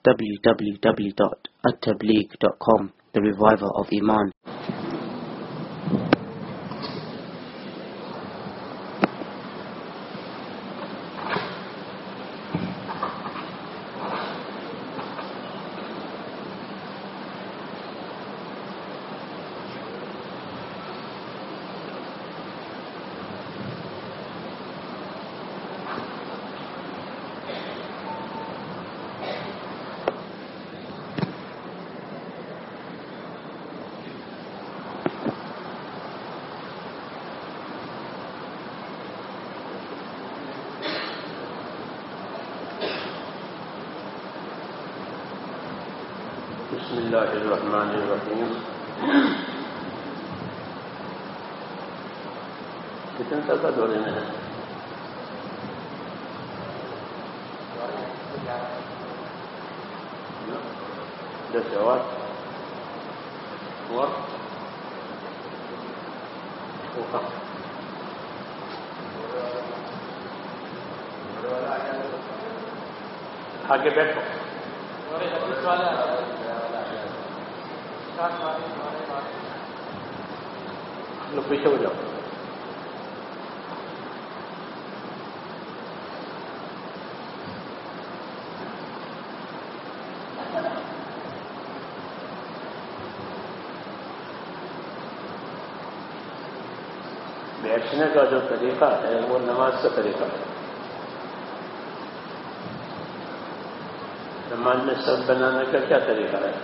www.attableek.com, the reviver of Iman. بسم اللہ الرحمن الرحیم. کتنے سال کا دورے میں ہے؟ جیسے اور آگے بیٹھو. لوگ پیچھے ہو جاؤ. بیٹھنے کا جو طریقہ ہے وہ نماز کا طریقہ ہے. نماز میں سب بنانے کا کیا طریقہ ہے؟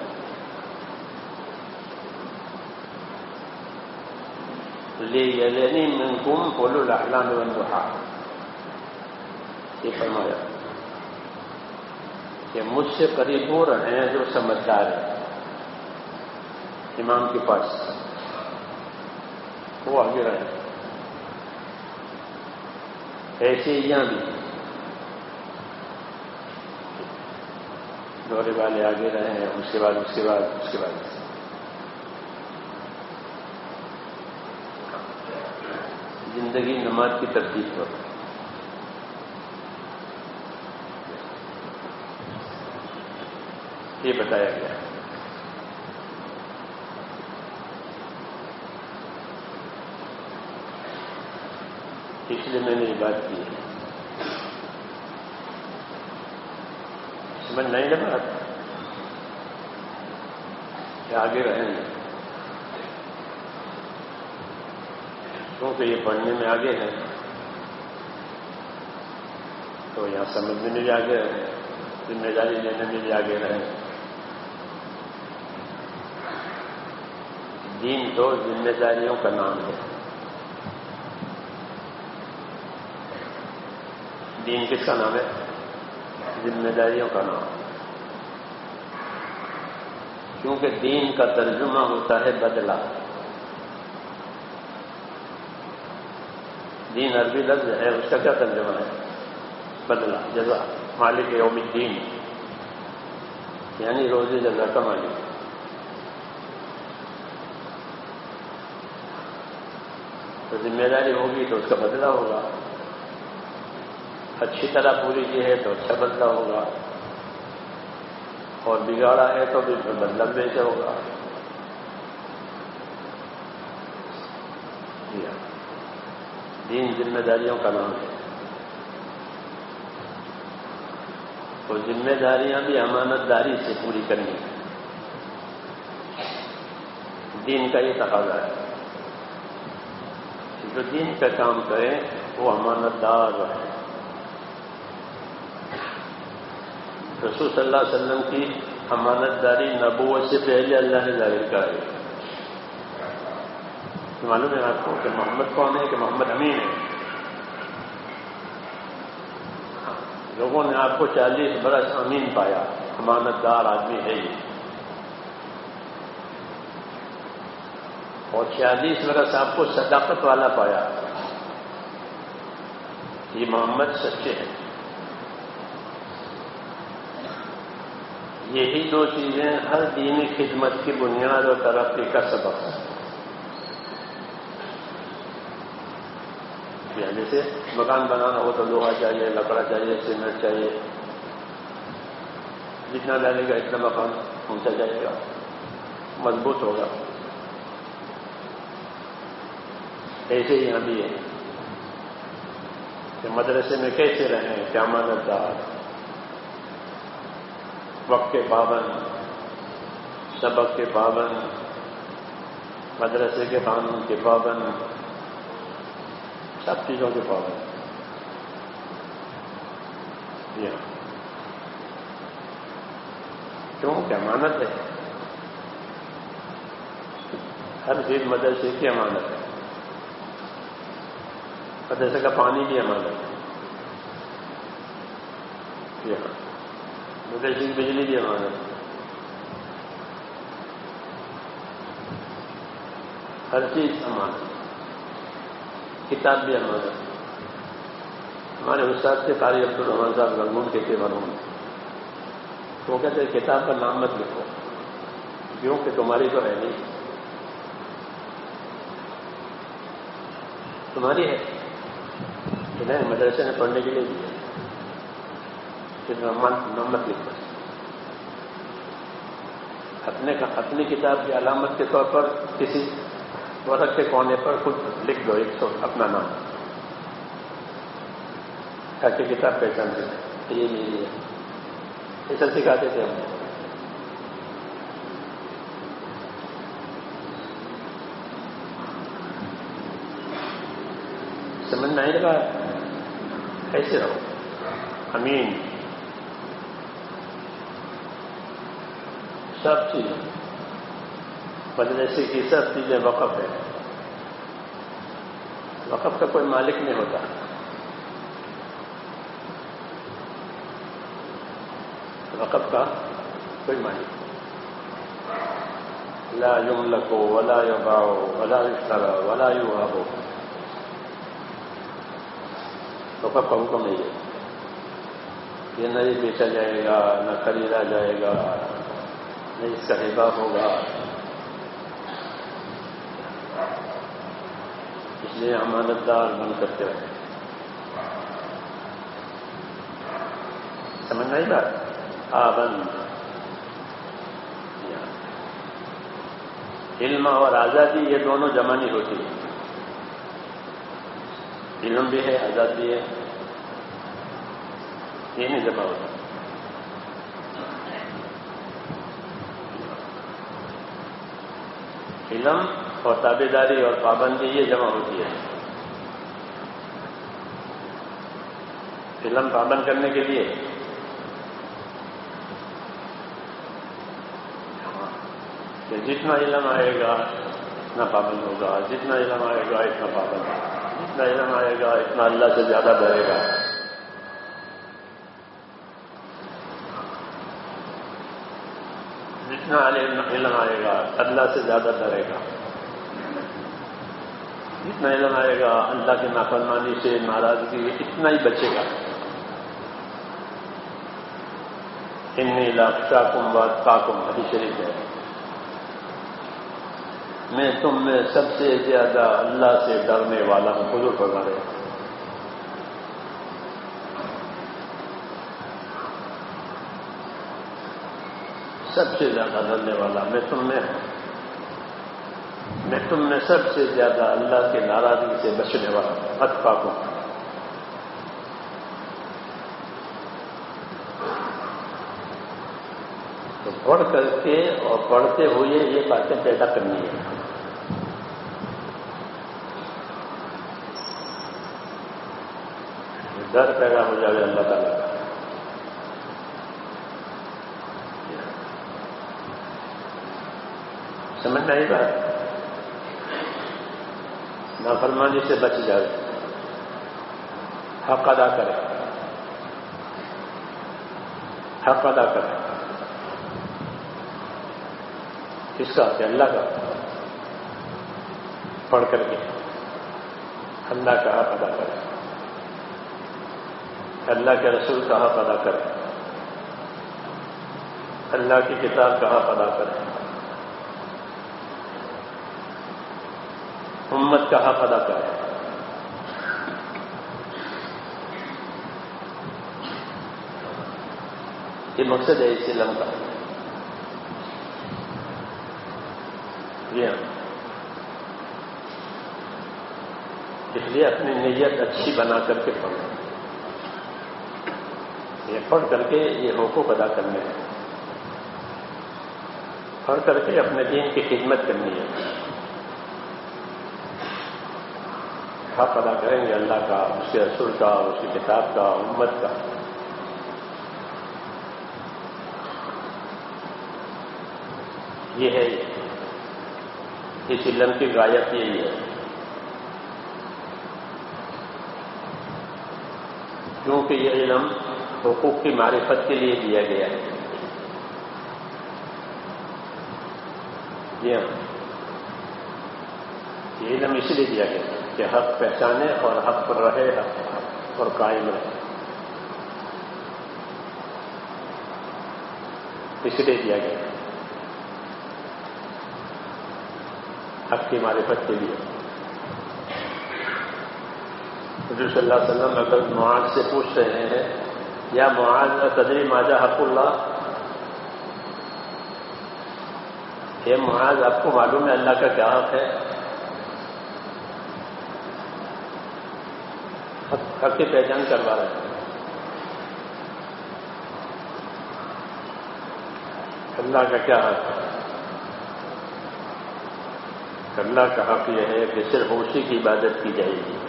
لِيَلِنِ مِنْكُمْ أُولُو الْأَحْلَامِ وَالنُّهَىٰ. یہ فرمایا کہ مجھ سے قریب وہ رہیں جو سمجھدار ہے. امام کے پاس وہ آگے رہیں. ایسے یہاں بھی دورے والے آگے رہیں، اس کے بعد زندگی نماز کی ترتیب پر. یہ بتایا گیا. اس لیے میں نے یہ بات کی ہے. سمجھ نہیں لگا کہ آگے رہیں گے کیونکہ یہ پڑھنے میں آگے ہیں تو یہاں سمجھنے میں بھی آگے رہیں، ذمہ داری لینے میں بھی آگے رہیں. دین تو ذمہ داریوں کا نام ہے. دین کس کا نام ہے؟ ذمہ داریوں کا نام. کیونکہ دین کا ترجمہ ہوتا ہے بدلہ. دین عربی لفظ ہے، اس کا کیا ترجمہ ہے؟ بدلہ، جزا. مالک یوم الدین یعنی روزی جزا کا مالک. تو ذمہ داری ہوگی تو اس کا بدلہ ہوگا. اچھی طرح پوری کی ہے تو اچھا بدلہ ہوگا، اور بگاڑا ہے تو بھی بدلہ بیچا ہوگا. دین ذمہ داریوں کا نام ہے. تو ذمہ داریاں بھی امانت داری سے پوری کرنی ہے. دین کا یہ تقاضا ہے. جو دین کا کام کرے وہ امانت دار ہے. رسول صلی اللہ علیہ وسلم کی امانت داری نبوت سے پہلے اللہ نے ظاہر کرائی. معلوم ہے آپ کو کہ محمد کون ہے؟ کہ محمد امین ہے. لوگوں نے آپ کو 40 برس امین پایا، امانت دار آدمی ہے یہ. اور 46 برس آپ کو صداقت والا پایا. یہ محمد سچے ہیں. یہی دو چیزیں ہر دینی خدمت کی بنیاد اور ترقی کا سبب ہے. جیسے مکان بنانا ہو تو لوہا چاہیے، لکڑا چاہیے، سیمنٹ چاہیے. جتنا ڈالے گا اتنا مقام پہنچا جائے گا، مضبوط ہوگا۔ ایسے ہی یہاں بھی ہے کہ مدرسے میں کیسے رہیں کہ امانت دار، وقت کے پابند، سبق کے پابند، مدرسے کے قانون کے پابند، سب چیزوں کے پابند۔ کیوں کہ امانت ہے، ہر چیز مدرسے کی امانت ہے۔ مدرسے کا پانی بھی امانت ہے، مدرسے کی بجلی بھی امانت ہے، ہر چیز امانت، کتاب بھی امانت ہے۔ ہمارے استاد کے قاری عبدالرحمان صاحب رنگون کے مرحوم، وہ کہتے ہیں کتاب کا نام مت لکھو، کیوں کہ تمہاری تو ہے نہیں، تمہاری ہے کہ نہیں، مدرسے نے پڑھنے کے لیے دیا، نام مت لکھو۔ اپنی کتاب کی علامت کے طور پر کسی ورق کے کونے پر خود لکھ دو اپنا نام، تاکہ کتاب پہچان سکے یہ میری ہے۔ ایسا سکھاتے تھے ہم۔ سمجھ میں آئے گا؟ ایسے رہو امین، سب چیز مدرسے کی سب چیزیں وقف ہے، وقف کا کوئی مالک نہیں ہوتا، وقف کا کوئی مالک، لا یملک ولا یباع ولا یشتری ولا یوہب، وقف کا حکم نہیں ہے، یہ نہ یہ بیچا جائے گا، نہ خریدا جائے گا، نہ اس کا ہبہ ہوگا، اس لیے امانت دار بن کرتے رہے۔ سمجھ نہیں بات؟ علم اور آزادی یہ دونوں جمع نہیں ہوتی، علم بھی ہے آزاد بھی ہے، یہ نہیں جمع ہوتا۔ علم اور تابع داری اور پابندی یہ جمع ہوتی ہے۔ علم پابند کرنے کے لیے کہ جتنا علم آئے گا اتنا پابند ہوگا، جتنا علم آئے گا اتنا پابند ہوگا، جتنا علم آئے گا اتنا اللہ سے زیادہ ڈرے گا۔ جتنا علم آئے گا اللہ سے زیادہ ڈرے گا، جتنا علم آئے گا اللہ کی نافرمانی سے، ناراضگی، اتنا ہی بچے گا۔ انی لاخشاکم واتقاکم، حدیث شریف ہے، میں تم میں سب سے زیادہ اللہ سے ڈرنے والا ہوں، حضور فرما رہے ہیں۔ سب سے زیادہ ڈرنے والا میں تم میں ہوں، میں تم میں سب سے زیادہ اللہ کی ناراضگی سے بچنے والا ہوں، اتقاکم۔ تو پڑھ کر کے اور پڑھتے ہوئے یہ باتیں پیدا کرنی ہے۔ ڈر پیدا ہو جائے اللہ تعالیٰ کا۔ سمجھ میں آئی بات؟ نافرمانی سے بچ جائے، حق ادا کرے، حق ادا کرے، کس کا؟ کہ اللہ کا، پڑھ کر کے اللہ کا حق ادا کرے، اللہ کے رسول کا حق ادا کرے، اللہ کی کتاب کا حق ادا کرے، امت کا حق ادا کرے۔ یہ مقصد ہے اس علم کا. جی ہاں، اس لیے اپنی نیت اچھی بنا کر کے پڑھیں. یہ پڑھ کر کے یہ حقوق ادا کرنے ہیں، پڑھ کر کے اپنے دین کی خدمت کرنی ہے. حق ادا کریں گے اللہ کا، اس کے رسول کا، اس کی کتاب کا، امت کا. یہ ہے اس علم کی غایت یہی ہے. کیونکہ یہ علم حقوق کی معرفت کے لیے دیا گیا ہے. جی ہاں، یہ علم اس لیے دیا گیا کہ حق پہچانے اور حق پر رہے، حق اور قائم رہے. اس لیے دیا گیا حق کی معرفت کے لیے. حضور صلی اللہ علیہ وسلم اگر معاذ سے پوچھ رہے ہیں یا معاذ تدری ماذا حق اللہ، یہ معاذ آپ کو معلوم ہے اللہ کا کیا حق ہے؟ حق کی پہچان کروا رہے ہیں. اللہ کا کیا حق ہے؟ اللہ کا حق یہ ہے کہ صرف اسی کی عبادت کی جائے گی،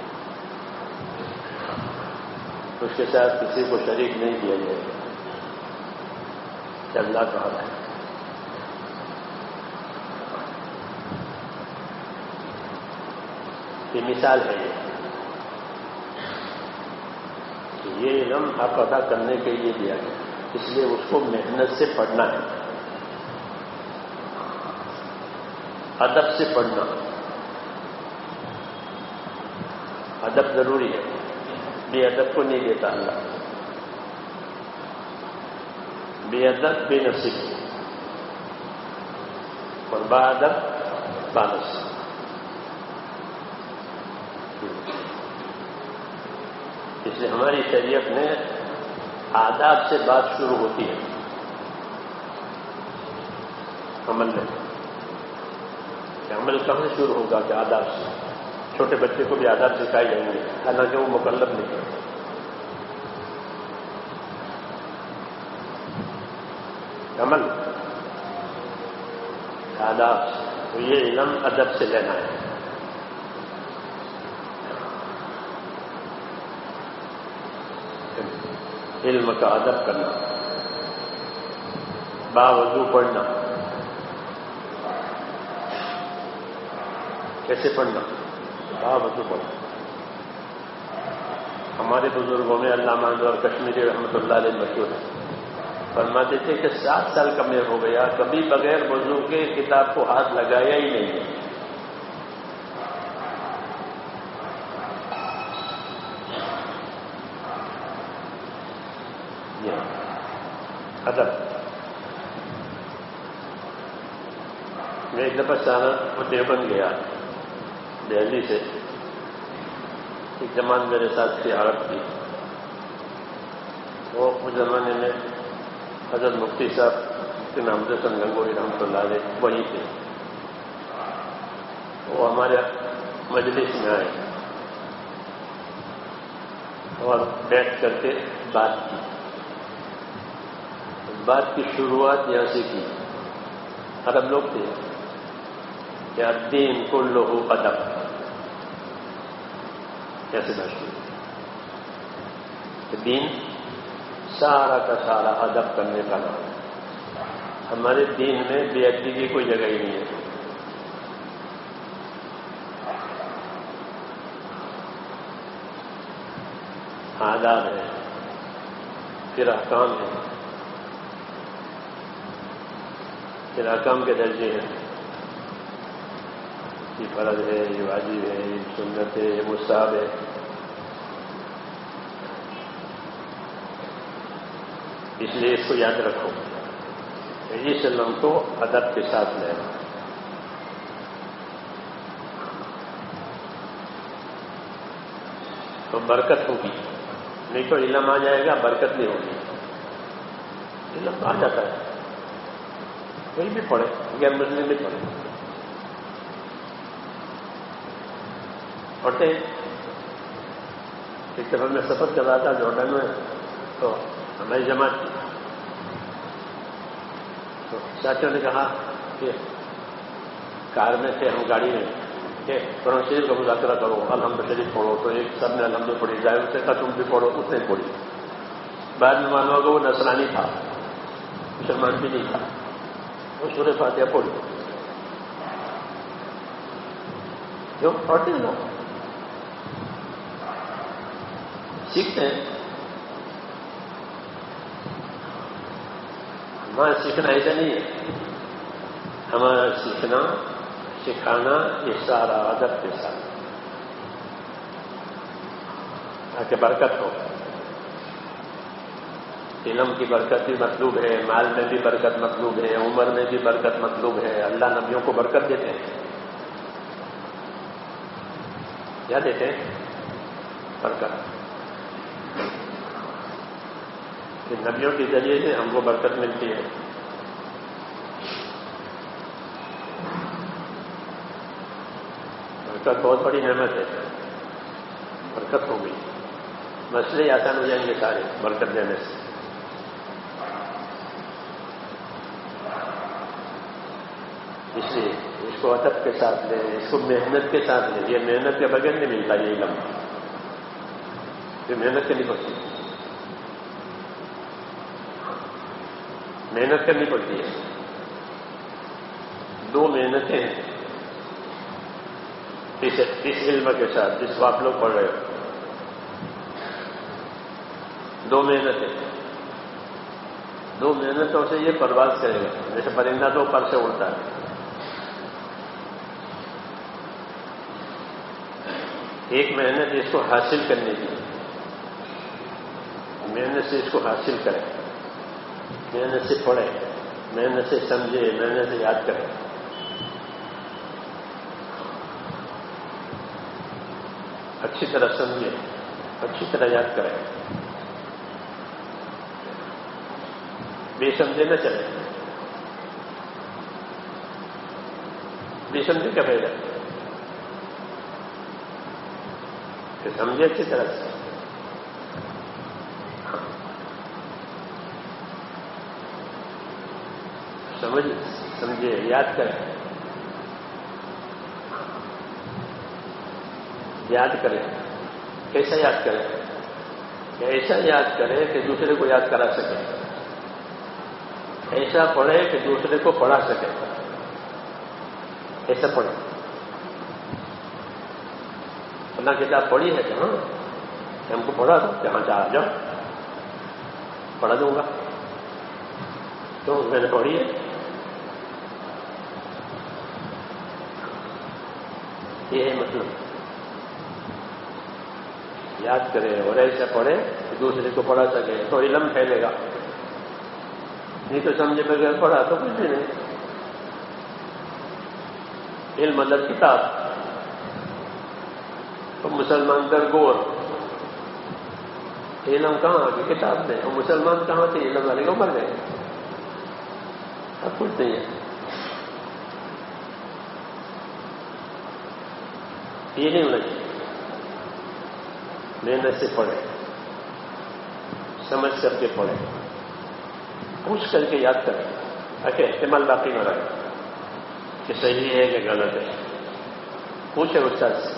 اس کے ساتھ کسی کو شریک نہیں کیا جائے گا. اللہ کا حق ہے. یہ مثال ہے کہ یہ علم حق ادا کرنے کے لیے دیا گیا، اس لیے اس کو محنت سے پڑھنا ہے، ادب سے پڑھنا. ادب ضروری ہے، بے ادب کو نہیں دیتا اللہ. بے ادب بے نصیب اور با ادب بانصیب. اس لیے ہماری شریعت میں آداب سے بات شروع ہوتی ہے عمل میں. عمل کہاں شروع ہوگا کہ آداب سے؟ چھوٹے بچے کو بھی آداب سکھائے جائیں گے، حالانکہ وہ مکلف نہیں ہے. عمل آداب سے، تو یہ علم ادب سے لینا ہے. علم کا ادب کرنا، باوضو پڑھنا. کیسے پڑھنا؟ باوضو پڑھنا. ہمارے بزرگوں میں علامہ انور کشمیری رحمۃ اللہ علیہ مشہور ہے، فرماتے تھے کہ 7 سال کا میں ہو گیا، کبھی بغیر وضو کے کتاب کو ہاتھ لگایا ہی نہیں. ادب. میں ایک دفعہ چانک دیوبند گیا دہلی سے. ایک جماعت میرے ساتھ کی عرب کی، وہ اس زمانے میں حضرت مفتی صاحب مفتی محمد حسن گنگوئی رحمۃ اللہ علیہ وہیں تھے. وہ ہمارے مجلس میں آئے اور بیٹھ کر کے بات کی. بات کی شروعات یہاں سے کی. عرب لوگ تھے کہ الدین کلہ ادب. کیسے بات کی؟ دین سارا کا سارا ادب کرنے کا نام ہے. ہمارے دین میں بے ادبی کی کوئی جگہ ہی نہیں ہے. آداب ہے، پھر احکام ہے، پھر احکام کے درجے ہیں. یہ فرض ہے، یہ واجب ہے، یہ سنت ہے، یہ مستحب ہے. اس لیے اس کو یاد رکھو، اس علم کو ادب کے ساتھ لینا. تو برکت ہوگی، نہیں تو علم آ جائے گا، برکت نہیں ہوگی. علم آ جاتا ہے، کوئی بھی پڑھے، غیر مسلم بھی پڑھے، پڑھتے ہیں۔ ایک دفعہ میں سفر کر رہا تھا جارڈن میں، تو ہماری جماعت تھی، تو چاچوں نے کہا کہ کار میں تھے ہم، گاڑی میں کہ قرآن شریف کا مذاکرہ کرو، الحمد شریف پڑھو، تو ایک سب نے الحمد پڑھی، جائے اسے کہا تم بھی پڑھو، اس نے پڑھی۔ بعد میں معلوم ہوگا وہ نصرانی تھا، مسلمان بھی نہیں تھا، وہ سورہ فاتحہ پڑھی۔ جو پڑھتے ہیں لوگ سیکھتے ہیں۔ ہمارا سیکھنا ایسا نہیں ہے، ہمارا سیکھنا سکھانا یہ سارا ادب کے ساتھ، تاکہ برکت ہو۔ علم کی برکت بھی مطلوب ہے، مال میں بھی برکت مطلوب ہے، عمر میں بھی برکت مطلوب ہے۔ اللہ نبیوں کو برکت دیتے ہیں، کیا دیتے ہیں؟ برکت۔ کہ نبیوں کے ذریعے سے ہم کو برکت ملتی ہے۔ برکت بہت بڑی نعمت ہے، برکت ہو گئی، مسئلے آسان ہو جائیں گے سارے برکت دینے سے۔ اس لیے اس کو ادب کے ساتھ لیں، اس کو محنت کے ساتھ لیں۔ یہ محنت کے بغیر نہیں ملتا یہ علم، یہ محنت کرنی پڑتی ہے، محنت کرنی پڑتی ہے۔ دو محنتیں ہیں اس علم کے ساتھ جس کو آپ لوگ پڑھ رہے ہو، دو محنتیں، دو محنتوں سے یہ پرواز کرے گا، جیسے پرندہ دو پر سے اڑتا ہے۔ ایک محنت اس کو حاصل کرنے کی، محنت سے اس کو حاصل کرے، محنت سے پڑھے، محنت سے سمجھے، محنت سے یاد کرے۔ اچھی طرح سمجھے، اچھی طرح یاد کرے، بے سمجھے نہ چلے، بے سمجھے کیا فائدہ؟ کہ سمجھے اچھی طرح سے، سمجھے، یاد کرے، یاد کرے۔ کیسا یاد کرے؟ کہ ایسا یاد کرے کہ دوسرے کو یاد کرا سکے، ایسا پڑھے کہ دوسرے کو پڑھا سکے، ایسا پڑھے۔ اپنا کتاب پڑھی ہے کہ ہاں ہم کو پڑھا دو، جہاں چاہ جاؤ پڑھا دوں گا، تو میں نے پڑھی ہے۔ یہ ہے مطلب، یاد کرے اور ایسا پڑھے کہ دوسرے کو پڑھا سکے، تو علم پھیلے گا۔ نہیں تو سمجھے بغیر پڑھا تو کچھ بھی نہیں۔ علم مطلب کتاب، تو مسلمان درگور، علم کہاں آ گئی؟ کتاب میں۔ اور مسلمان کہاں تھے؟ علم والے کو مر گئے، اب کچھ نہیں ہے۔ یہ نہیں ہونا چاہیے۔ محنت سے پڑھے، سمجھ کر کے پڑھے، پوچھ کر کے یاد کریں، تاکہ احتمال باقی نہ رہے کہ صحیح ہے کہ غلط ہے۔ پوچھے استاد سے۔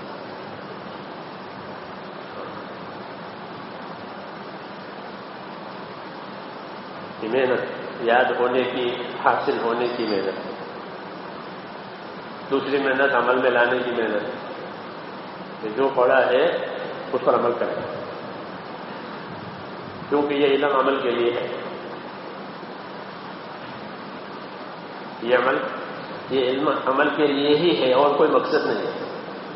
کہ محنت یاد ہونے کی، حاصل ہونے کی محنت، دوسری محنت عمل میں لانے کی محنت، کہ جو پڑھا ہے اس پر عمل کریں، کیونکہ یہ علم عمل کے لیے ہے۔ یہ علم عمل کے لیے ہی ہے، اور کوئی مقصد نہیں ہے۔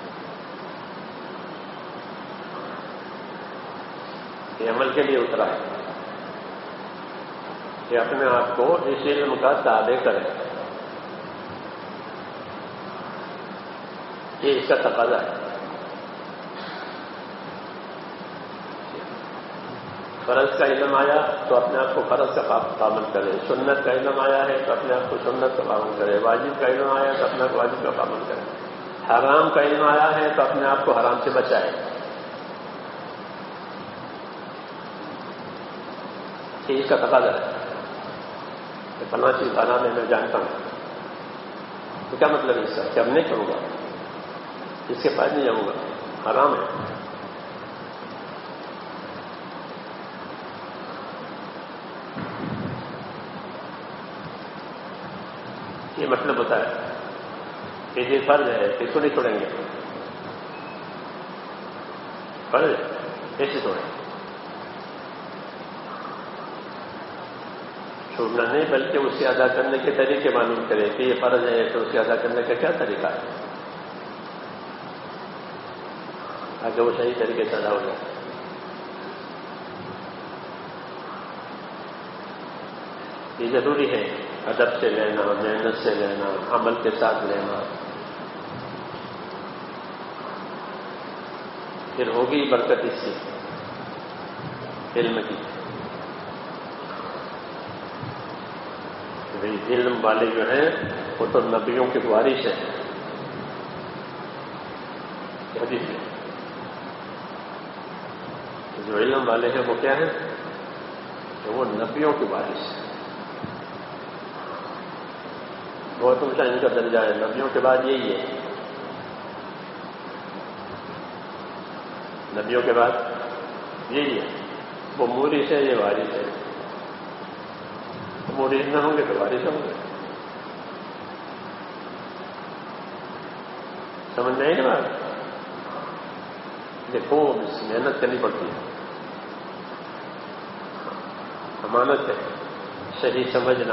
یہ عمل کے لیے اترا ہے کہ اپنے آپ کو اس علم کا تابع کریں، یہ اس کا تقاضا ہے۔ فرض کا علم آیا تو اپنے آپ کو فرض کا پابند کرے، سنت کا علم آیا ہے تو اپنے آپ کو سنت کا پابند کرے، واجب کا علم آیا تو اپنے آپ کو واجب کا پابند کرے، حرام کا علم آیا ہے تو اپنے آپ کو حرام سے بچائے۔ اس کا تقاضا ہے کہ فلاں چیز حرام ہے میں جانتا ہوں، تو کیا مطلب ہے اس کا کہ اب نہیں کروں گا، اس کے پاس نہیں جاؤں گا، حرام ہے۔ یہ مطلب ہوتا ہے کہ یہ فرض ہے، اس کو نہیں چھوڑیں گے، فرض ہے کیسے چھوڑیں؟ چھوڑنا نہیں بلکہ اسے ادا کرنے کے طریقے معلوم کرے کہ یہ فرض ہے تو اسے ادا کرنے کا کیا طریقہ ہے، تاکہ وہ صحیح طریقے سے ادا ہو جائے۔ یہ ضروری ہے، ادب سے لینا، محنت سے لینا، عمل کے ساتھ لینا، پھر ہوگی برکت اس کی علم کی۔ علم والے جو ہیں وہ تو نبیوں کے وارث ہیں، حدیث میں جو علم والے ہیں وہ کیا ہیں کہ وہ نبیوں کے وارث ہیں۔ بہت اونچا ان کا درجہ ہے، نبیوں کے بعد یہی ہے، نبیوں کے بعد یہی ہے، وہ مورث ہے، یہ وارث ہے، مورث نہ ہوں گے تو وارث ہوں گے۔ سمجھ میں آئی نا بات؟ دیکھو محنت کرنی پڑتی ہے، امانت ہے، صحیح سمجھنا،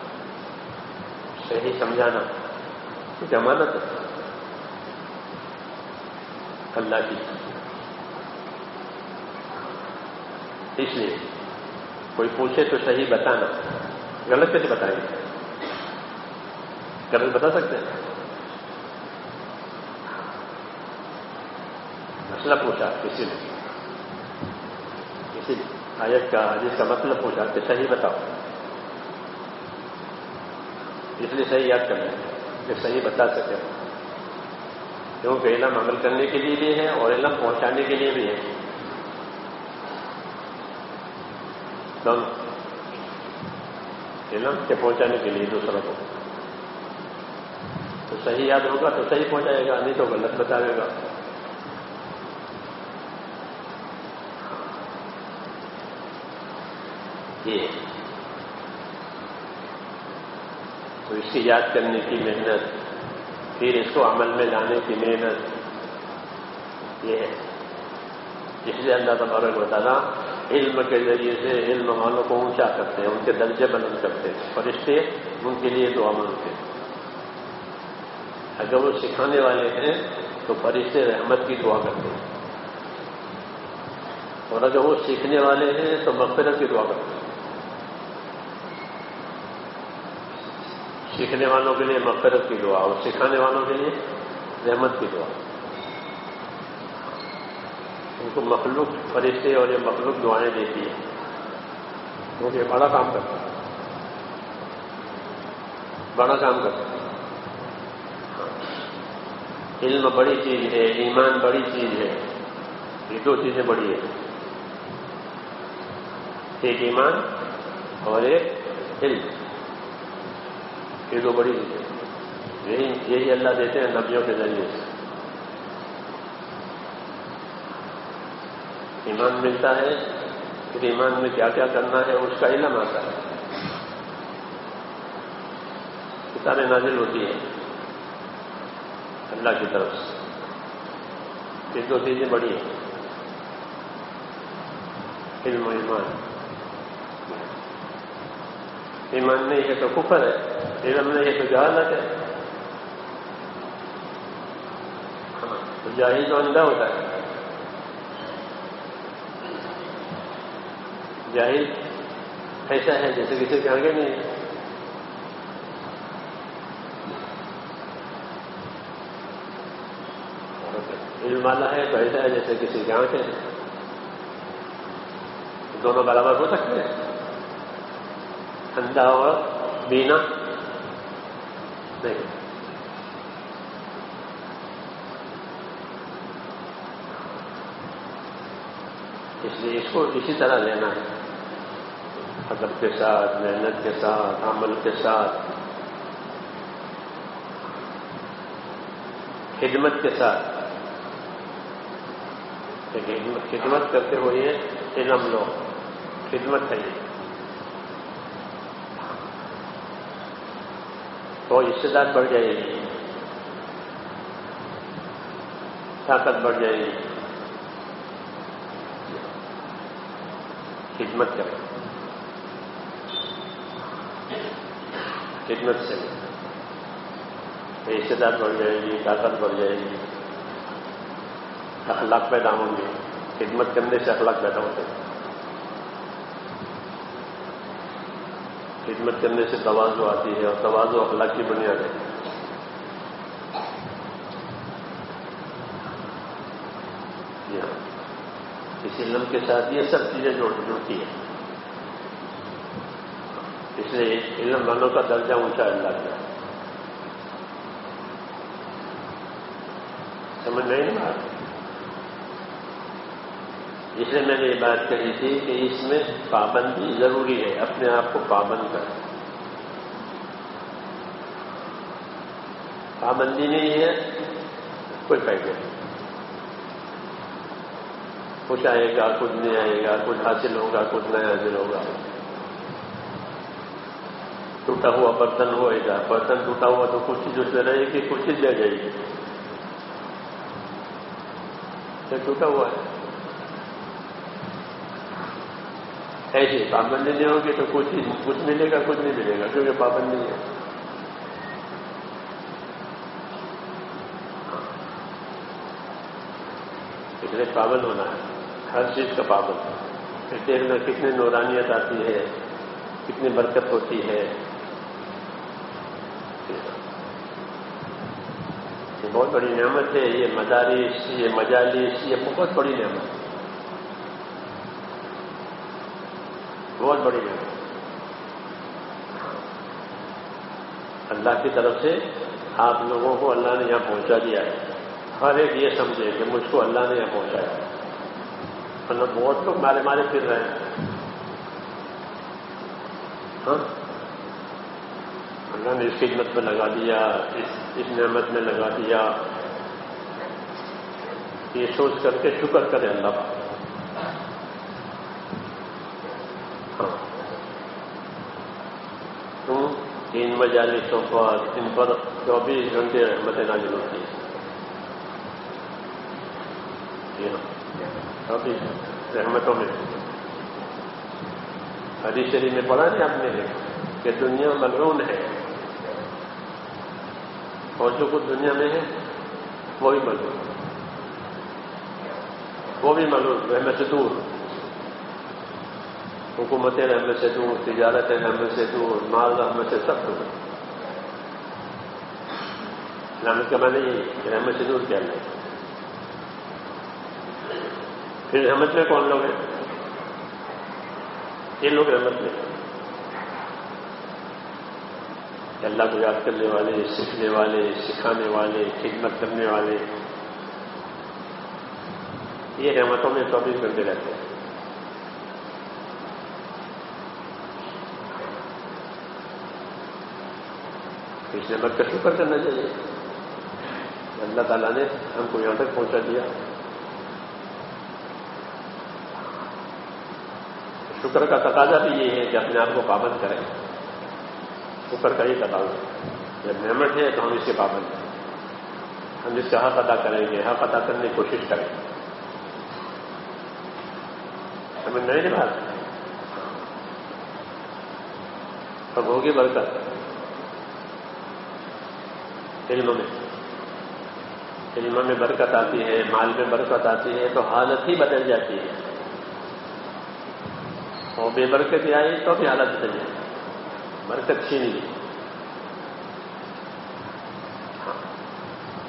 صحیح سمجھانا، کیونکہ امانت ہے اللہ کی۔ اس لیے کوئی پوچھے تو صحیح بتانا، غلط کیسے بتائیں گے؟ غلط بتا سکتے ہیں؟ مسئلہ پوچھا کسی نے، کسی آیت کا حدیث کا مطلب پوچھا کہ صحیح بتاؤ، اس لیے صحیح یاد کرنا ہے کہ صحیح بتا سکے، کیونکہ علم عمل کرنے کے لیے بھی ہے اور علم پہنچانے کے لیے بھی ہے، دونوں، علم کے پہنچانے کے لیے دوسروں کو، تو صحیح یاد ہوگا تو صحیح پہنچائے گا، نہیں تو غلط بتائے گا۔ یہ تو اس کی یاد کرنے کی محنت، پھر اس کو عمل میں لانے کی محنت، یہ ہے۔ اس لیے اللہ تبارک و تعالیٰ علم کے ذریعے سے علم والوں کو اونچا کرتے ہیں، ان کے درجے بلند کرتے ہیں، فرشتے ان کے لیے دعا مانگتے ہیں۔ اگر وہ سکھانے والے ہیں تو فرشتے رحمت کی دعا کرتے ہیں، اور اگر وہ سیکھنے والے ہیں تو مغفرت کی دعا کرتے ہیں۔ سیکھنے والوں کے لیے مغفرت کی دعا اور سکھانے والوں کے لیے رحمت کی دعا۔ ان کو مخلوق فرشتے اور یہ مخلوق دعائیں دیتی ہے، کیونکہ یہ بڑا کام کرتا ہے، بڑا کام کرتا ہے۔ علم بڑی چیز ہے، ایمان بڑی چیز ہے، یہ دو چیزیں بڑی ہیں، ایک ایمان اور ایک علم، یہ دو بڑی چیزیں، یہی اللہ دیتے ہیں نبیوں کے ذریعے سے۔ ایمان ملتا ہے، پھر ایمان میں کیا کیا کرنا ہے اس کا علم آتا ہے، کتابیں نازل ہوتی ہیں اللہ کی طرف سے، یہ دو چیزیں بڑی ہیں، علم و ایمان۔ ایمان نہیں ہے تو کفر ہے، علم نہیں ہے تو جہالت ہے۔ تو جاہل تو اندھا ہوتا ہے، جاہل ایسا ہے جیسے کسی کے آگے نہیں ہے۔ علم والا ہے تو ایسا ہے جیسے کسی کے آنکھیں ہیں۔ دونوں برابر ہو سکتے ہیں؟ اندھا اور بینا نہیں. اس لیے اس کو اسی طرح لینا ہے، ادب کے ساتھ، محنت کے ساتھ، عمل کے ساتھ، خدمت کے ساتھ. خدمت کرتے ہوئے علم لو، خدمت ہے یہ، تو استعداد بڑھ جائے گی، طاقت بڑھ جائے گی. خدمت کریں، خدمت سے استعداد بڑھ جائے گی، طاقت بڑھ جائے گی، اخلاق پیدا ہوں گے. خدمت کرنے سے اخلاق پیدا ہوتے ہیں. خدمت کرنے سے تواضع آتی ہے، اور تواضع اخلاق کی بنیاد ہے. اس علم کے ساتھ یہ سب چیزیں جڑتی ہیں. اس لیے علم والوں کا درجہ اونچا اللہ کا. سمجھ میں نہیں بات. اس لیے میں نے یہ بات کہی تھی کہ اس میں پابندی ضروری ہے، اپنے آپ کو پابند کریں. پابندی نہیں ہے کوئی فائدہ نہیں. کچھ آئے گا، کچھ نہیں آئے گا، کچھ حاصل ہوگا، کچھ نہیں حاصل ہوگا. ٹوٹا ہوا برتن ہوئے گا، برتن ٹوٹا ہوا تو کچھ چیز اس میں رہے گی، کچھ چیز لے جائے گی. ٹوٹا ہوا ہے. ایسے پابندی نہیں ہوگی تو کچھ ملے گا، کچھ نہیں ملے گا، کیونکہ پابندی ہے. اس لیے پابند ہونا ہے، ہر چیز کا پابند. دیکھنا کتنی نورانیت آتی ہے، کتنی برکت ہوتی ہے. یہ بہت بڑی نعمت ہے. یہ مدارس، یہ مجالس، یہ بہت بڑی نعمت ہے، بہت بڑی نعمت. اللہ کی طرف سے آپ لوگوں کو اللہ نے یہاں پہنچا دیا ہے. ہر ایک یہ سمجھے کہ مجھ کو اللہ نے یہاں پہنچایا. مطلب بہت لوگ مارے پھر رہے ہیں. ہاں، اللہ نے اس خدمت میں لگا دیا، اس نعمت میں لگا دیا. یہ سوچ کر کے شکر کرے اللہ کا. تم 3 مجالسوں پر، ان پر 24 گھنٹے رحمت نازل ہوتی ہے. 24 رحمتوں میں. حدیث شریف میں پڑھا نہیں آپ نے کہ دنیا ملعون ہے، اور جو کچھ دنیا میں ہے وہی ملعون، وہ بھی ملعون، رحمت سے دور. حکومتیں رحمت سے دور، تجارتیں رحمت سے دور، مال رحمت سے سب دور. رحمت کا معنی یہ رحمت سے دور کیا ہے. پھر رحمت میں کون لوگ ہیں؟ یہ لوگ رحمت میں اللہ کو یاد کرنے والے، سیکھنے والے، سکھانے والے، خدمت کرنے والے. یہ رحمتوں میں 24 گھنٹے رہتے ہیں. اس نعمت کا شکر کرنا چاہیے. اللہ تعالیٰ نے ہم کو یہاں تک پہنچا دیا. شکر کا تقاضا بھی یہ ہے کہ اپنے آپ کو پابند کریں. شکر کا ہی تقاضا. جب نعمت ہے تو ہم اس کے پابند ہیں. ہم اس کا حق ادا کریں گے، حق ادا کرنے کی کوشش کریں. سمجھ نہیں بات. اب ہوگی برکت علم میں برکت آتی ہے، مال میں برکت آتی ہے، تو حالت ہی بدل جاتی ہے. اور بے برکتی آئی تو بھی حالت بدل جاتی ہے. برکت چھین لی.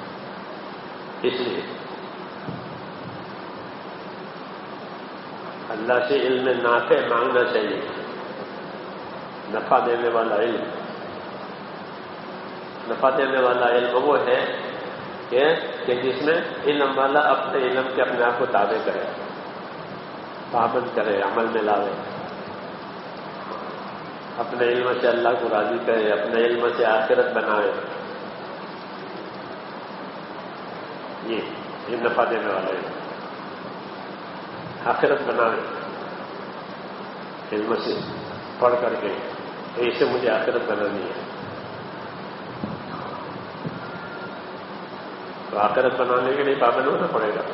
اس لیے اللہ سے علم نافع مانگنا چاہیے، نفع دینے والا علم۔ نفع دینے والا علم وہ ہے کہ جس میں علم والا اپنے علم کے اپنے آپ کو تابع کرے، پابند کرے، عمل میں لاوے، اپنے علم سے اللہ کو راضی کرے، اپنے علم سے آخرت بنائے۔ یہ نفع دینے والا علم، آخرت بنائے علم سے پڑھ کر کے، ایسے مجھے آخرت بنانی ہے۔ تو آخرت بنانے کے لیے پابند ہونا پڑے گا۔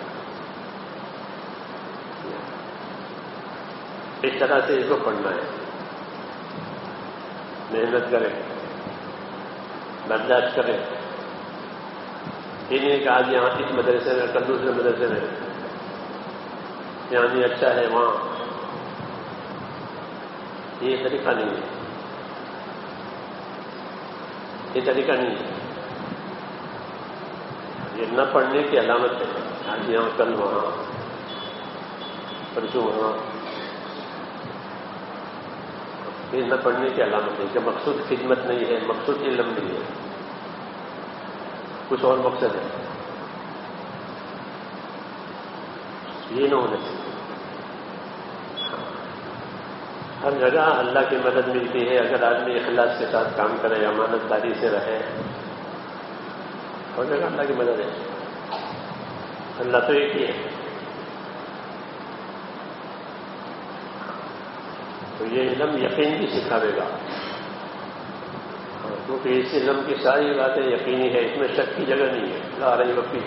اس طرح سے اس کو پڑھنا ہے، محنت کریں، برداشت کریں۔ انہیں کہ آج یہاں اس مدرسے میں، کل دوسرے مدرسے میں، یہاں نہیں اچھا ہے، وہاں یہ طریقہ نہیں ہے، یہ طریقہ نہیں ہے، یہ نہ پڑھنے کی علامت ہے۔ آج یہاں کل وہاں، پرسوں وہاں، یہ نہ پڑھنے کی علامت ہے کہ مقصود خدمت نہیں ہے، مقصود علم نہیں ہے، کچھ اور مقصد ہے۔ یہ نہ ہونا چاہیے۔ ہر جگہ اللہ کی مدد ملتی ہے اگر آدمی اخلاص کے ساتھ کام کرے، امانت داری سے رہے، ہر جگہ اللہ کی مدد ہے۔ اللہ تو ایک ہی ہے۔ تو یہ علم یقین بھی سکھاوے گا، کیونکہ اس علم کی ساری باتیں یقینی ہے، اس میں شک کی جگہ نہیں ہے۔ لا ریب فیہ،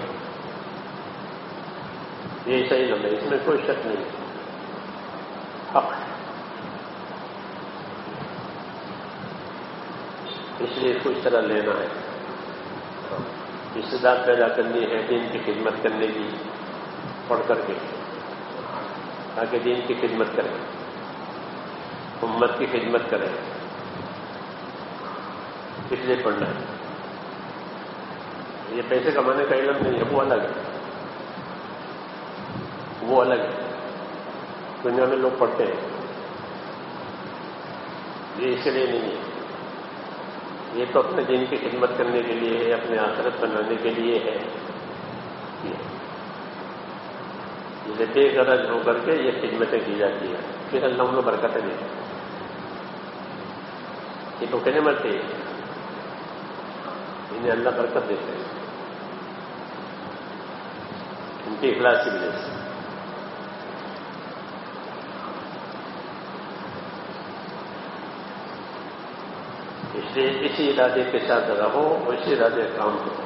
یہ صحیح علم ہے، اس میں کوئی شک نہیں ہے، حق ہے۔ اس لیے اس کو اس طرح لینا ہے، استعداد پیدا کرنی ہے دین کی خدمت کرنے کی، پڑھ کر کے، تاکہ دین کی خدمت کریں، امت کی خدمت کریں، اس لیے پڑھنا ہے۔ یہ پیسے کمانے کا علم نہیں ہے، وہ الگ ہے، وہ الگ ہے۔ دنیا میں لوگ پڑھتے ہیں، یہ اس لیے نہیں ہے، یہ تو اپنے دین کی خدمت کرنے کے لیے ہے، اپنے آخرت بنانے کے لیے ہے۔ یہ بے غرض ہو کر کے یہ خدمتیں کی جاتی ہیں، پھر اللہ ان کو برکتیں دیتے ہیں۔ یہ تو کہنے مرتے ہیں، انہیں اللہ برکت دیتے ہیں ان کی اخلاص کی وجہ سے۔ اس لیے اسی ارادے کے ساتھ رہو، اسی ارادے کام کرو،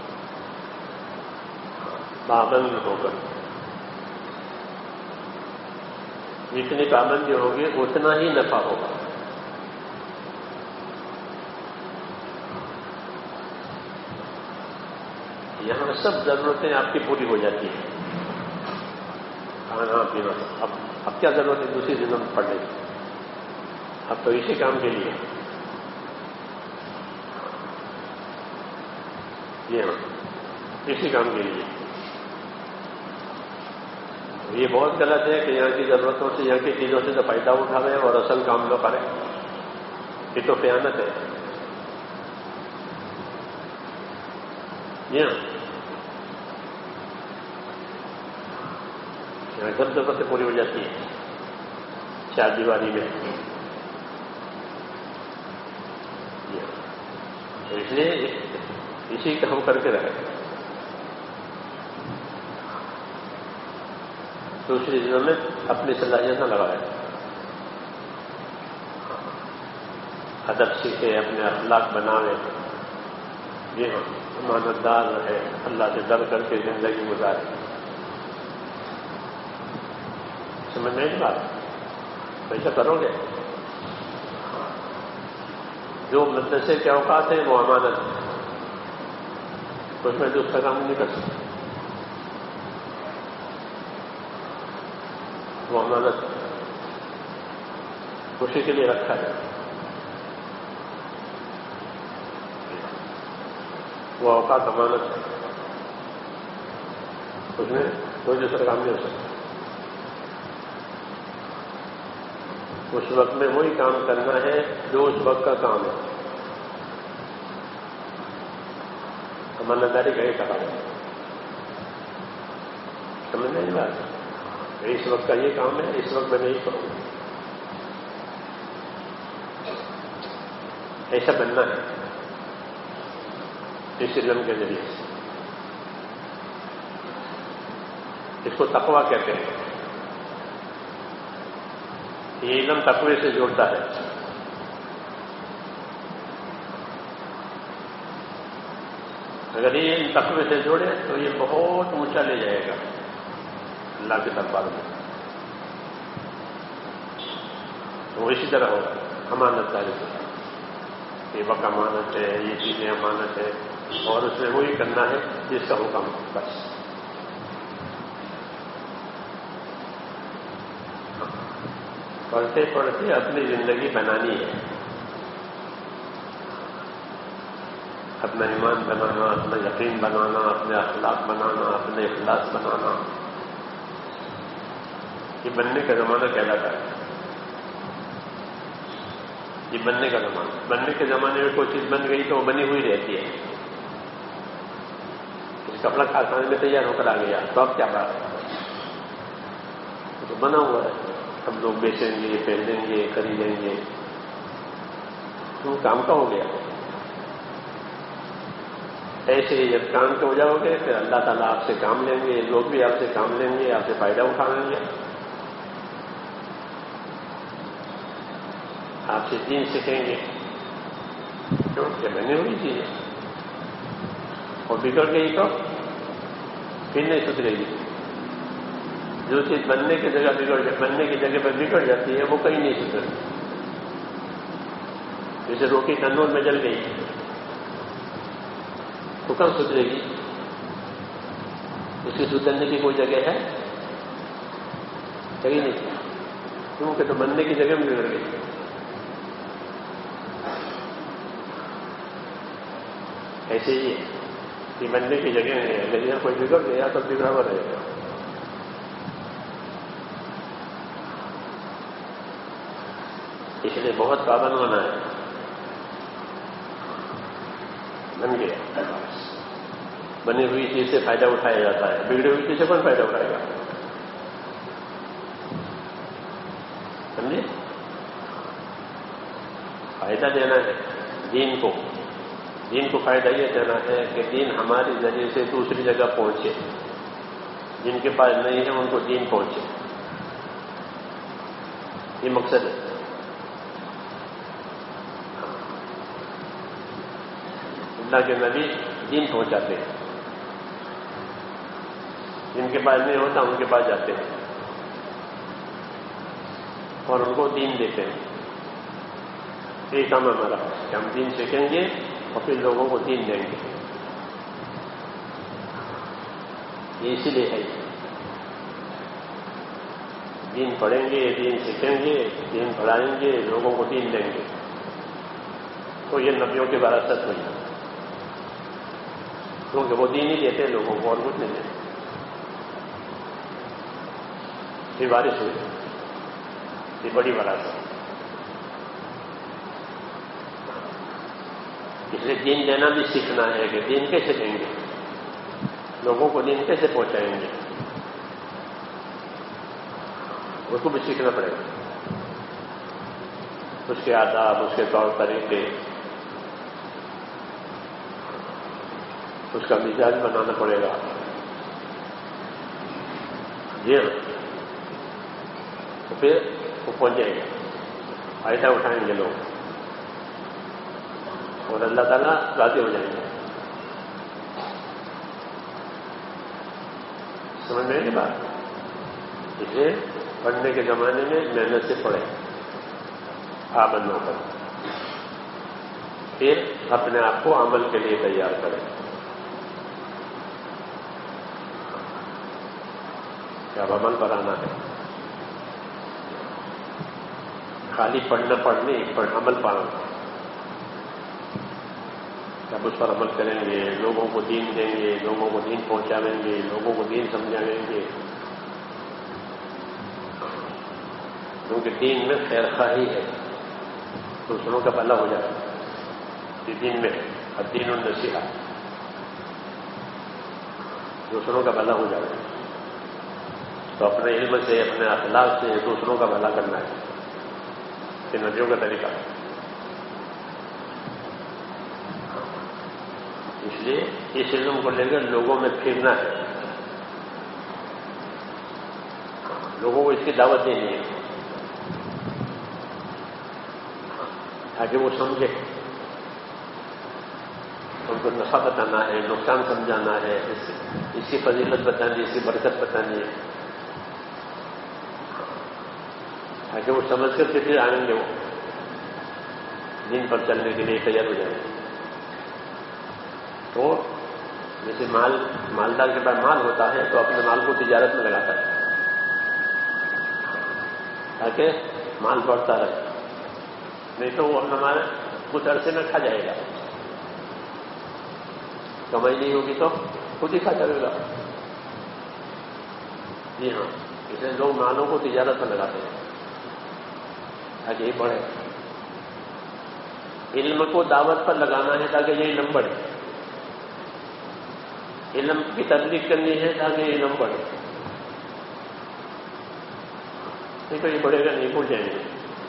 پابند ہو کر۔ جتنی پابندی ہوگی اتنا ہی نفع ہوگا۔ یہاں سب ضرورتیں آپ کی پوری ہو جاتی ہیں، کھانا پینا۔ اب کیا ضرورت ہے دوسری دنوں میں پڑھنے کی؟ اب تو اسی کام کے لیے، جی ہاں، اسی کام کے لیے۔ یہ بہت غلط ہے کہ یہاں کی ضرورتوں سے، یہاں کی چیزوں سے تو فائدہ اٹھاوے اور اصل کام نہ کریں، یہ تو خیانت ہے۔ جی ہاں، یہاں سب ضرورتیں پوری ہو جاتی ہیں چار دیواری میں۔ جی ہاں، تو اس لیے اسی کا ہم کر کے رہے۔ دوسری چیزوں میں اپنی صلاحیت نہ لگائے، ادب سیکھے، اپنے اخلاق بناوے، جی ہاں، امانت دار رہے، اللہ سے ڈر کر کے زندگی گزارے۔ سمجھ میں نہیں بات؟ ایسا کرو گے، جو مدرسے کے اوقات ہیں وہ امانت ہے، اس میں دوسرا کام نہیں کر سکتے، وہ امانت خوشی کے لیے رکھا ہے، وہ اوقات امانت ہے، اس میں کوئی دوسرا کام نہیں ہو سکتا۔ اس وقت میں وہی کام کرنا ہے جو اس وقت کا کام ہے. امانتداری کا یہ کہا ہے. سمجھ نہیں بات؟ اس وقت کا یہ کام ہے، اس وقت میں نہیں کروں گا. ایسا بننا ہے اس علم کے ذریعے سے. اس کو تقویٰ کہتے ہیں. یہ علم تقوی سے جوڑتا ہے. اگر یہ علم تقوی سے جوڑے تو یہ بہت اونچا لے جائے گا اللہ کے دربار میں. وہ اسی طرح ہوگا امانت داری سے. یہ وقت امانت ہے، یہ چیزیں امانت ہے، اور اس میں وہی کرنا ہے جس کا حکم بس. پڑھتے پڑھتے اپنی زندگی بنانی ہے. اپنا ایمان بنانا، اپنا یقین بنانا، اپنے اخلاق بنانا، اپنے اخلاص بنانا. یہ بننے کا زمانہ کہلاتا ہے. یہ بننے کا زمانہ. بننے کے زمانے میں کوئی چیز بن گئی تو وہ بنی ہوئی رہتی ہے. اس کپڑا کارخانے میں تیار ہو کر آ گیا تو اب کیا بات ہے؟ تو بنا ہوا ہے. ہم لوگ بیچیں گے، پہنیں گے، خریدیں گے. تو کام کا ہو گیا. ایسے ہی جب کام کے ہو جاؤ گے پھر اللہ تعالیٰ آپ سے کام لیں گے، لوگ بھی آپ سے کام لیں گے، آپ سے فائدہ اٹھا لیں گے. آپ سے دین سیکھیں گے. کیونکہ بنی ہوئی چیز ہے اور بگڑ گئی تو پھر نہیں سدھرے گی. جو چیز بننے کی جگہ بننے کی جگہ پر بگڑ جاتی ہے وہ کہیں نہیں سدھرتی. جیسے روٹی تندور میں جل گئی تو کب سدھرے گی؟ اس کی سدھرنے کی کوئی جگہ ہے؟ کہیں نہیں. کیونکہ تو بننے کی جگہ میں بگڑ گئی. ایسے ہی ہے کہ بننے کی جگہ نہیں ہے. اگر یہاں کوئی بگڑ گیا تو بگڑا ہوا رہے گا. اس لیے بہت پابند ہونا ہے. بن گیا بنی ہوئی چیز سے فائدہ اٹھایا جاتا ہے. بگڑی ہوئی چیز سے کون فائدہ اٹھائے گا؟ سمجھے؟ فائدہ دینا ہے دین کو. دین کو فائدہ یہ دینا ہے کہ دین ہمارے ذریعے سے دوسری جگہ پہنچے. جن کے پاس نہیں ہے ان کو دین پہنچے. یہ مقصد ہے. اللہ کے نبی دین پہنچاتے ہیں. جن کے پاس نہیں ہوتا ان کے پاس جاتے ہیں اور ان کو دین دیتے ہیں. یہ کام ہمارا کہ ہم دین سیکھیں گے اور پھر لوگوں کو دین دیں گے. یہ اسی لیے ہے. دین پڑھیں گے، دین سیکھیں گے، دین پڑھائیں گے، لوگوں کو دین دیں گے. تو یہ نبیوں کی وراثت ہوئی. کیونکہ وہ دین ہی دیتے لوگوں کو اور کچھ نہیں دیتے. یہ بارش ہوئی. یہ بڑی وراثت. اس لیے دین دینا بھی سیکھنا ہے کہ دین کیسے دیں گے، لوگوں کو دین کیسے پہنچائیں گے. اس کو بھی سیکھنا پڑے گا. اس کے آداب، اس کے طور طریقے، اس کا مزاج بنانا پڑے گا. یہ تو پھر وہ پہنچ جائیں گے، فائدہ اٹھائیں گے لوگ اور اللہ تعالیٰ راضی ہو جائیں گے. سمجھ میں نہیں بات؟ اسے پڑھنے کے زمانے میں محنت سے پڑھیں، پابند ہو کر، پھر اپنے آپ کو عمل کے لیے تیار کریں. اب عمل بنانا ہے. خالی پڑھنے عمل پانا. جب اس پر عمل کریں گے، لوگوں کو دین دیں گے، لوگوں کو دین پہنچائیں گے، لوگوں کو دین سمجھائیں گے. کیونکہ دین میں خیر خواہی ہے، دوسروں کا بھلا ہو جائے، یہ دین میں الدین النصیحہ، دوسروں کا بھلا ہو جائے، تو اپنے علم سے اپنے اخلاق سے دوسروں کا بھلا کرنا ہے، یہ نبیوں کا طریقہ ہے۔ اس لیے اس علم کو لے کر لوگوں میں پھرنا ہے، لوگوں کو اس کی دعوت دینی ہے تاکہ وہ سمجھے، ان کو نفع بتانا ہے، نقصان سمجھانا ہے، اس کی فضیلت بتانی ہے، اس کی برکت بتانی ہے، تاکہ وہ سمجھ کر کے پھر آئیں گے، وہ دین پر چلنے کے لیے تیار ہو جائیں گے۔ تو جیسے مالدار کے پاس مال ہوتا ہے تو اپنے مال کو تجارت میں لگاتا ہے تاکہ مال بڑھتا رہے، نہیں تو وہ ہمارے کچھ عرصے میں کھا جائے گا، کمائی نہیں ہوگی تو خود ہی کھا جائے گا۔ جی ہاں، اس لیے لوگ مالوں کو تجارت میں لگاتے ہیں تاکہ یہ بڑھے۔ علم کو دعوت پر لگانا ہے تاکہ یہ علم بڑھے، علم کی تبلیغ کرنی ہے تاکہ یہ علم بڑھے، نہیں تو یہ بڑھے گا نہیں، بھول جائیں گے۔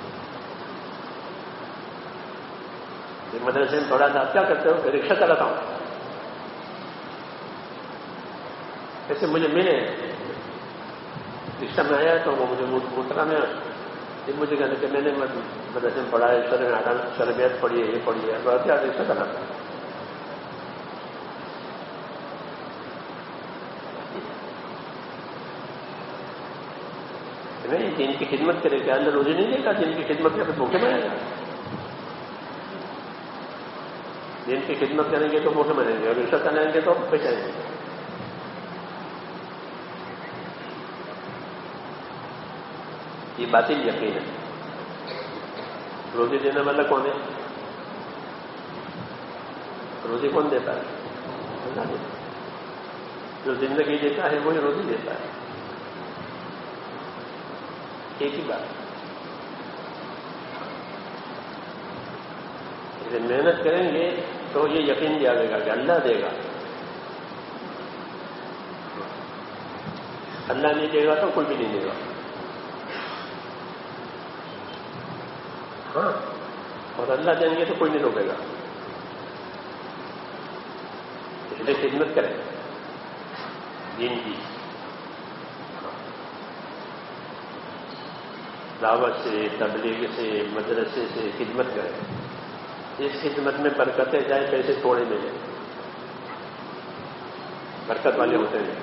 مدرسے میں پڑھا تھا، آپ کیا کرتے ہو؟ رکشہ چلاتا ہوں، ایسے مجھے ملے، رکشہ میں آیا تو وہ مجھے اترا میں مجھے کہتے کہ میں نے مدرسے میں پڑھا ہے، شربیت پڑھی ہے، یہ پڑھی ہے، تو کیا رکشہ چلاتا ہے؟ نہیں، دین کی خدمت کرے کہ اللہ روزی نہیں دے گا، دین کی خدمت کرے تو بھوکے مرے گا، دین کی خدمت کریں گے تو بھوکے مریں گے، اور رکشہ چلائیں گے تو بچائیں گے۔ یہ باطل یقین ہے۔ روزی دینے والا کون ہے؟ روزی کون دیتا ہے؟ اللہ دیتا ہے۔ جو زندگی دیتا ہے وہی روزی دیتا ہے، ایک ہی بات۔ اسے محنت کریں گے تو یہ یقین بھی آئے گا کہ اللہ دے گا، اللہ نہیں دے گا تو کوئی بھی نہیں دے گا۔ ہاں، اور اللہ دیں گے تو کوئی نہیں روکے گا، اس لیے خدمت کریں دین کی، دعوت سے، تبلیغ سے، مدرسے سے خدمت کریں۔ اس خدمت میں برکتیں جائیں، پیسے تھوڑے ملے، برکت والے ہوتے ہیں۔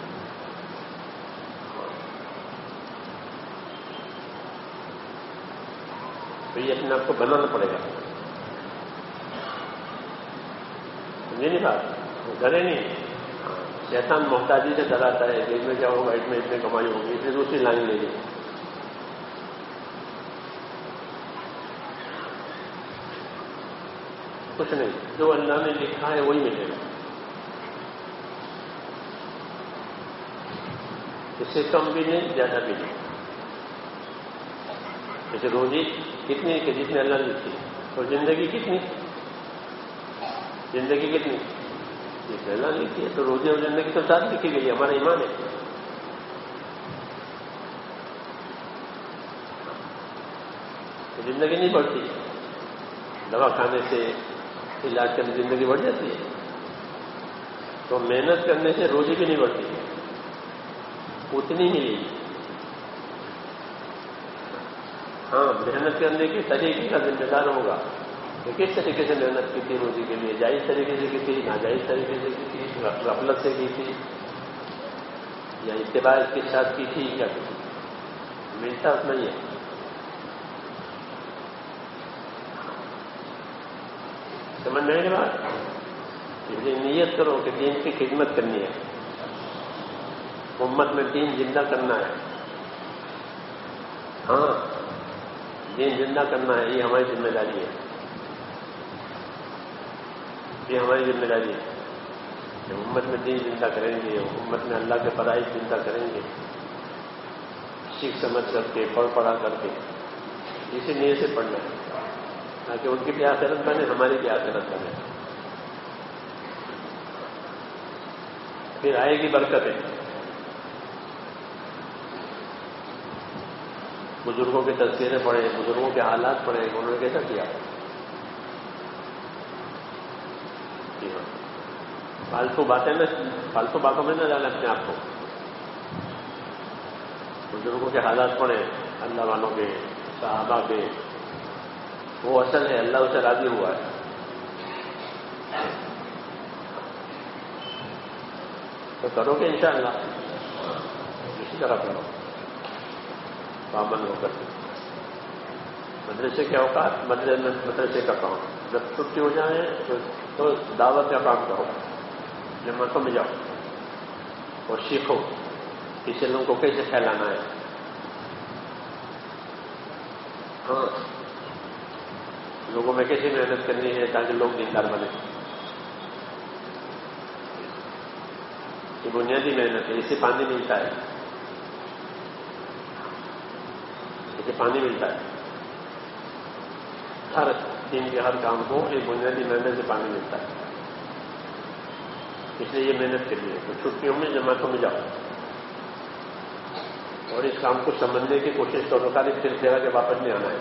تو یہ اپنے آپ کو بنانا پڑے گا، سمجھے نہیں بات؟ ڈرے نہیں، شیطان محتاجی سے ڈراتا ہے کہ میں جاؤ گا، اس میں اتنے کمائی ہوگی، اس نے دوسری لائن لے لی۔ کچھ نہیں، جو اللہ نے لکھا ہے وہی ملے گا، اس سے کم بھی نہیں، زیادہ بھی نہیں۔ جیسے روزی کتنی کہ جتنے اللہ نے لکھی، اور زندگی کتنی، زندگی کتنی جتنے اللہ نے لکھی ہے، تو روزی اور زندگی تو ساتھ لکھی گئی ہے، ہمارا ایمان ہے۔ زندگی نہیں بڑھتی، دوا کھانے سے، علاج کرنے سے زندگی بڑھ جاتی ہے، تو محنت کرنے سے روزی بھی نہیں بڑھتی، اتنی ملے گی۔ ہاں، محنت کرنے کے طریقے کا ذمہ دار ہوگا کہ کس طریقے سے محنت کی تھی روزی کے لیے، جائز طریقے سے کی تھی، ناجائز طریقے سے کی تھی، غفلت سے کی تھی، یا اتباع کے ساتھ کی تھی، کیا کی تھی، ملتا اتنا ہی ہے۔ سمجھ میں آئے بات؟ اس لیے نیت کرو کہ دین کی خدمت کرنی ہے، امت میں دین زندہ کرنا ہے۔ ہاں، دین زندہ کرنا ہے، یہ ہماری ذمہ داری ہے، یہ ہماری ذمہ داری ہے کہ امت میں دین زندہ کریں گے، امت میں اللہ کے فرائض زندہ کریں گے، سیکھ سمجھ کر کے پڑھا کر کے اسی نیت سے پڑھنا ہے تاکہ ان کی بھی آخرت بنے ہماری بھی آخرت بنے. پھر آئے گی برکتیں. بزرگوں کے تذکرے پڑھیں, بزرگوں کے حالات پڑھیں, انہوں نے کیسا کیا. جی ہاں, فالتو باتوں میں نہ ڈالیں اپنے آپ کو. بزرگوں کے حالات پڑھیں, اللہ والوں کے, صحابہ کے. وہ اصل ہے, اللہ اسے راضی ہوا ہے. تو کرو گے انشاءاللہ, اسی طرح کرو پابند ہو کر. مدرسے کے اوقات مدرسے کا کام, جب چھٹی ہو جائے تو دعوت کا کام کرو, جماعتوں میں جاؤ اور سیکھو کسی لوگوں کو کیسے پھیلانا ہے. ہاں, لوگوں میں کیسے محنت کرنی ہے تاکہ لوگ دیندار بنے. یہ بنیادی محنت ہے, اس سے پانی ملتا ہے. اس سے پانی ملتا ہے. ہر دن کے ہر کام کو ایک بنیادی محنت سے پانی ملتا ہے. اس لیے یہ محنت کے لیے تو چھٹیوں میں جماعتوں میں جاؤ اور اس کام کو سمجھنے کی کوشش کرو. خالی پھر پھیرا کے واپس نہیں آنا ہے.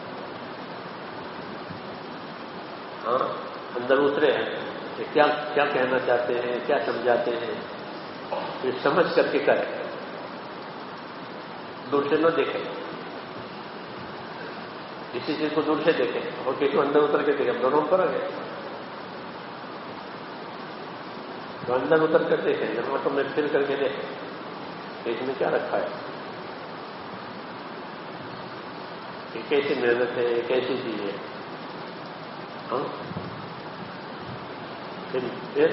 ہاں, اندر اترے ہیں کہ کیا کہنا چاہتے ہیں, کیا سمجھاتے ہیں, پھر سمجھ کر کے کریں, دور سے نہ دیکھیں. کسی چیز کو دور سے دیکھیں اور کسی کو اندر اتر کے دیکھیں, دونوں فرق ہے. تو اندر اتر کر دیکھیں, جماعتوں میں پھر کر کے دیکھیں کہ اس میں کیا رکھا ہے, کہ کیسی محنت ہے, کیسی چیز ہے. ہاں, پھر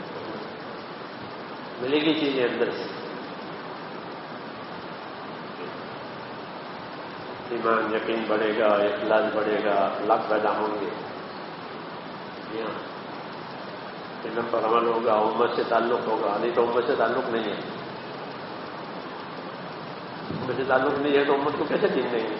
ملے گی چیزیں اندر سے. ایمان یقین بڑھے گا, اخلاص بڑھے گا, اخلاق پیدا ہوں گے. علم پر عمل ہوگا, امت سے تعلق ہوگا. نہیں تو امت سے تعلق نہیں ہے. امت سے تعلق نہیں ہے تو امت کو کیسے دین نہیں ہے.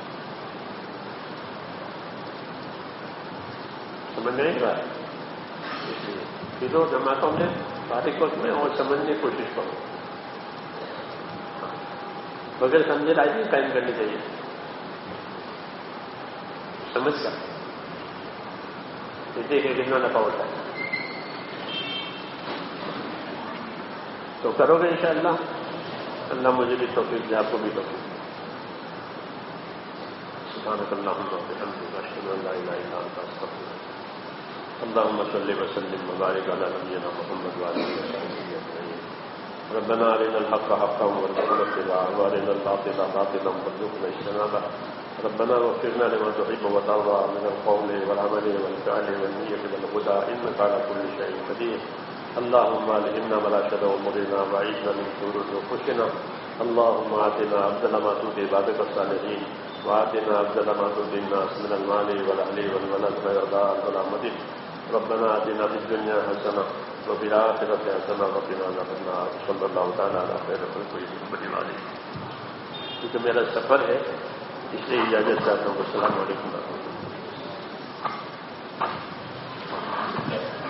سمجھ میں نہیں رہا. اس لیے پھر جماعتوں میں فارغ وقت میں اور سمجھنے کی کوشش کرو. بغیر سمجھے رائے قائم کرنی چاہیے, سمجھ کر دیکھیں کتنا نفع ہوتا ہے. تو کرو گے انشاءاللہ. اللہ مجھے بھی توفیق دے, آپ کو بھی توفیق دے. سبحانک اللہم وبحمدک, اشہد ان لا الہ الا انت, استغفرک. اللهم صل وسلم وبارك على نبينا محمد وعلى اله وصحبه اجمعين. ربنا ارنا الحق حقا وارزقنا اتباعه وارنا الباطل باطلا وارزقنا اجتنابه. ربنا واغفر لنا لما تحب وترضى من القول والعمل والفعل والنية والهدى انك على كل شيء قدير. اللهم الهمنا مناشد امورنا واعذنا من شرور انفسنا. اللهم آتنا افضل ما تؤتي عبادك الصالحين وآتنا افضل ما تؤتي الناس من المال والاهل والولد والعيال والعمد. ربنا آتنا في الدنيا حسنة وفي الآخرة حسنة وقنا عذاب النار. صلی اللہ تعالیٰ علی خیر خلقہ محمد وعلى آلہ. کیونکہ میرا سفر ہے اس لیے اجازت چاہتا ہوں. السلام علیکم ورحمۃ اللہ.